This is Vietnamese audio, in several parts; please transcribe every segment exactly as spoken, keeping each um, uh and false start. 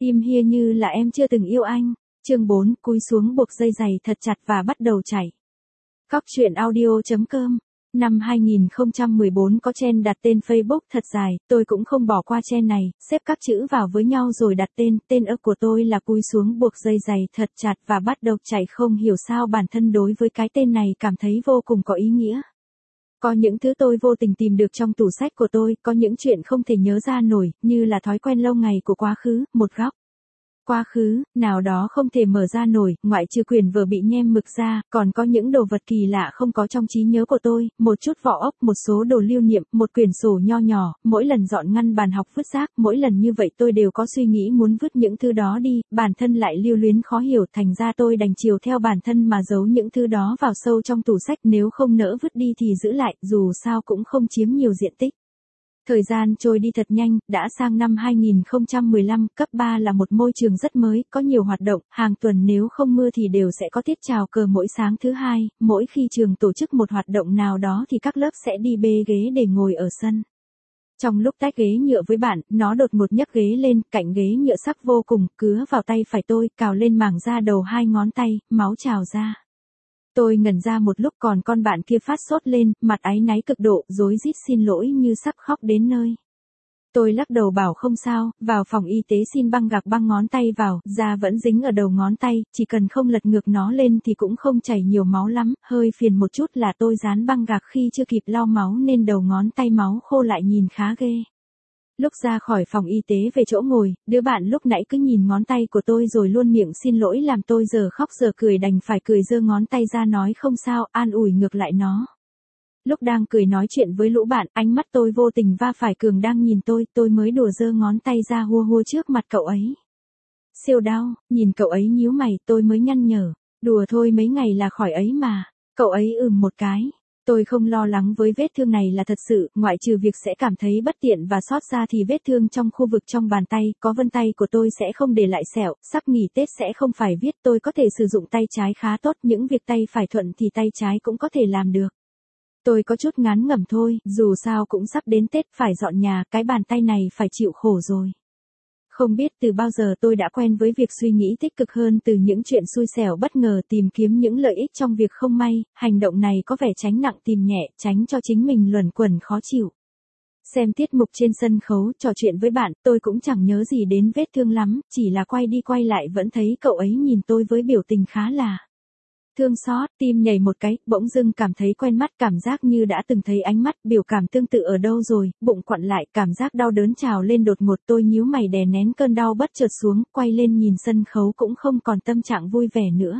Im hia như là em chưa từng yêu anh. Chương bốn, cúi xuống buộc dây giày thật chặt và bắt đầu chạy. Cóc truyện audio chấm com. Năm hai nghìn không trăm mười bốn có trend đặt tên Facebook thật dài, tôi cũng không bỏ qua trend này, xếp các chữ vào với nhau rồi đặt tên, tên ấp của tôi là cúi xuống buộc dây giày thật chặt và bắt đầu chạy. Không hiểu sao bản thân đối với cái tên này cảm thấy vô cùng có ý nghĩa. Có những thứ tôi vô tình tìm được trong tủ sách của tôi, có những chuyện không thể nhớ ra nổi, như là thói quen lâu ngày của quá khứ, một góc. Quá khứ, nào đó không thể mở ra nổi, ngoại trừ quyển vở bị nhem mực ra, còn có những đồ vật kỳ lạ không có trong trí nhớ của tôi, một chút vỏ ốc, một số đồ lưu niệm, một quyển sổ nho nhỏ, mỗi lần dọn ngăn bàn học vứt rác, mỗi lần như vậy tôi đều có suy nghĩ muốn vứt những thứ đó đi, bản thân lại lưu luyến khó hiểu, thành ra tôi đành chiều theo bản thân mà giấu những thứ đó vào sâu trong tủ sách, nếu không nỡ vứt đi thì giữ lại, dù sao cũng không chiếm nhiều diện tích. Thời gian trôi đi thật nhanh, đã sang năm hai nghìn không trăm mười lăm, cấp ba là một môi trường rất mới, có nhiều hoạt động, hàng tuần nếu không mưa thì đều sẽ có tiết chào cờ mỗi sáng thứ hai, mỗi khi trường tổ chức một hoạt động nào đó thì các lớp sẽ đi bê ghế để ngồi ở sân. Trong lúc tách ghế nhựa với bạn, nó đột ngột nhấc ghế lên, cạnh ghế nhựa sắc vô cùng, cứa vào tay phải tôi, cào lên mảng da đầu hai ngón tay, máu trào ra. Tôi ngẩn ra một lúc, còn con bạn kia phát sốt lên, mặt áy náy cực độ, rối rít xin lỗi như sắp khóc đến nơi. Tôi lắc đầu bảo không sao, vào phòng y tế xin băng gạc băng ngón tay vào, da vẫn dính ở đầu ngón tay, chỉ cần không lật ngược nó lên thì cũng không chảy nhiều máu lắm, hơi phiền một chút là tôi dán băng gạc khi chưa kịp lau máu nên đầu ngón tay máu khô lại nhìn khá ghê. Lúc ra khỏi phòng y tế về chỗ ngồi, đứa bạn lúc nãy cứ nhìn ngón tay của tôi rồi luôn miệng xin lỗi làm tôi giờ khóc giờ cười, đành phải cười giơ ngón tay ra nói không sao, an ủi ngược lại nó. Lúc đang cười nói chuyện với lũ bạn, ánh mắt tôi vô tình va phải Cường đang nhìn tôi, tôi mới đùa giơ ngón tay ra hua hua trước mặt cậu ấy. Siêu đau, nhìn cậu ấy nhíu mày, tôi mới nhăn nhở, đùa thôi mấy ngày là khỏi ấy mà. Cậu ấy ừm một cái. Tôi không lo lắng với vết thương này là thật sự, ngoại trừ việc sẽ cảm thấy bất tiện và xót ra thì vết thương trong khu vực trong bàn tay, có vân tay của tôi sẽ không để lại sẹo, sắp nghỉ Tết sẽ không phải viết, tôi có thể sử dụng tay trái khá tốt, những việc tay phải thuận thì tay trái cũng có thể làm được. Tôi có chút ngán ngẩm thôi, dù sao cũng sắp đến Tết, phải dọn nhà, cái bàn tay này phải chịu khổ rồi. Không biết từ bao giờ tôi đã quen với việc suy nghĩ tích cực hơn từ những chuyện xui xẻo bất ngờ, tìm kiếm những lợi ích trong việc không may, hành động này có vẻ tránh nặng tìm nhẹ, tránh cho chính mình luẩn quẩn khó chịu. Xem tiết mục trên sân khấu, trò chuyện với bạn, tôi cũng chẳng nhớ gì đến vết thương lắm, chỉ là quay đi quay lại vẫn thấy cậu ấy nhìn tôi với biểu tình khá là thương xót, tim nhảy một cái, bỗng dưng cảm thấy quen mắt, cảm giác như đã từng thấy ánh mắt, biểu cảm tương tự ở đâu rồi, bụng quặn lại, cảm giác đau đớn trào lên đột ngột, tôi nhíu mày đè nén cơn đau bất chợt xuống, quay lên nhìn sân khấu cũng không còn tâm trạng vui vẻ nữa.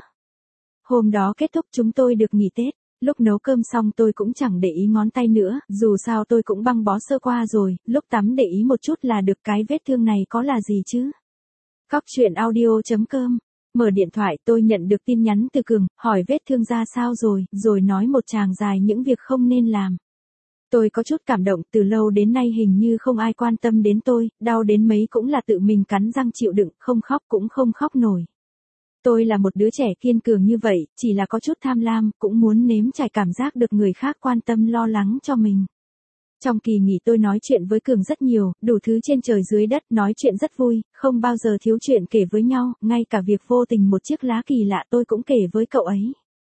Hôm đó kết thúc chúng tôi được nghỉ Tết, lúc nấu cơm xong tôi cũng chẳng để ý ngón tay nữa, dù sao tôi cũng băng bó sơ qua rồi, lúc tắm để ý một chút là được, cái vết thương này có là gì chứ. Cóc truyện audio chấm com. Mở điện thoại tôi nhận được tin nhắn từ Cường, hỏi vết thương ra sao rồi, rồi nói một tràng dài những việc không nên làm. Tôi có chút cảm động, từ lâu đến nay hình như không ai quan tâm đến tôi, đau đến mấy cũng là tự mình cắn răng chịu đựng, không khóc cũng không khóc nổi. Tôi là một đứa trẻ kiên cường như vậy, chỉ là có chút tham lam, cũng muốn nếm trải cảm giác được người khác quan tâm lo lắng cho mình. Trong kỳ nghỉ tôi nói chuyện với Cường rất nhiều, đủ thứ trên trời dưới đất, nói chuyện rất vui, không bao giờ thiếu chuyện kể với nhau, ngay cả việc vô tình một chiếc lá kỳ lạ tôi cũng kể với cậu ấy.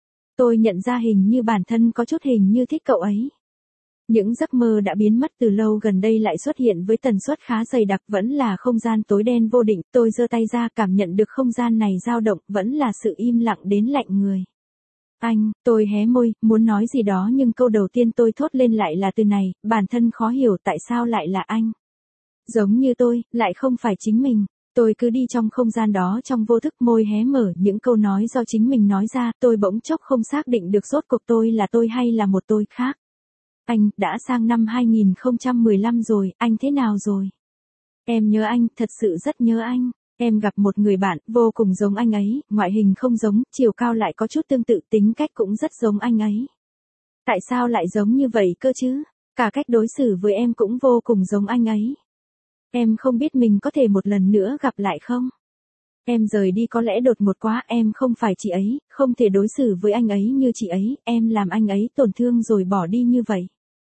Tôi nhận ra hình như bản thân có chút hình như thích cậu ấy. Những giấc mơ đã biến mất từ lâu gần đây lại xuất hiện với tần suất khá dày đặc, vẫn là không gian tối đen vô định, tôi giơ tay ra cảm nhận được không gian này dao động, vẫn là sự im lặng đến lạnh người. Anh, tôi hé môi, muốn nói gì đó nhưng câu đầu tiên tôi thốt lên lại là từ này, bản thân khó hiểu tại sao lại là anh. Giống như tôi, lại không phải chính mình. Tôi cứ đi trong không gian đó trong vô thức, môi hé mở, những câu nói do chính mình nói ra, tôi bỗng chốc không xác định được rốt cuộc tôi là tôi hay là một tôi khác. Anh, đã sang năm hai nghìn không trăm mười lăm rồi, anh thế nào rồi? Em nhớ anh, thật sự rất nhớ anh. Em gặp một người bạn, vô cùng giống anh ấy, ngoại hình không giống, chiều cao lại có chút tương tự, tính cách cũng rất giống anh ấy. Tại sao lại giống như vậy cơ chứ? Cả cách đối xử với em cũng vô cùng giống anh ấy. Em không biết mình có thể một lần nữa gặp lại không? Em rời đi có lẽ đột ngột quá, em không phải chị ấy, không thể đối xử với anh ấy như chị ấy, em làm anh ấy tổn thương rồi bỏ đi như vậy.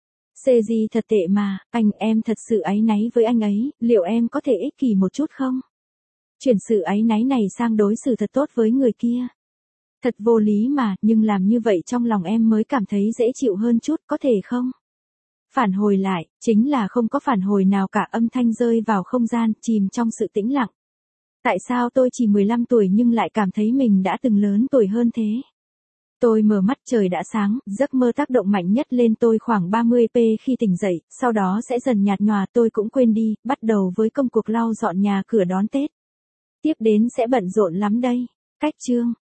Xê gì thật tệ mà, anh, em thật sự áy náy với anh ấy, liệu em có thể ích kỷ một chút không? Chuyển sự áy náy này sang đối xử thật tốt với người kia. Thật vô lý mà, nhưng làm như vậy trong lòng em mới cảm thấy dễ chịu hơn chút, có thể không? Phản hồi lại, chính là không có phản hồi nào cả, âm thanh rơi vào không gian, chìm trong sự tĩnh lặng. Tại sao tôi chỉ mười lăm tuổi nhưng lại cảm thấy mình đã từng lớn tuổi hơn thế? Tôi mở mắt, trời đã sáng, giấc mơ tác động mạnh nhất lên tôi khoảng ba mươi phút khi tỉnh dậy, sau đó sẽ dần nhạt nhòa, tôi cũng quên đi, bắt đầu với công cuộc lau dọn nhà cửa đón Tết. Tiếp đến sẽ bận rộn lắm đây. Cách chương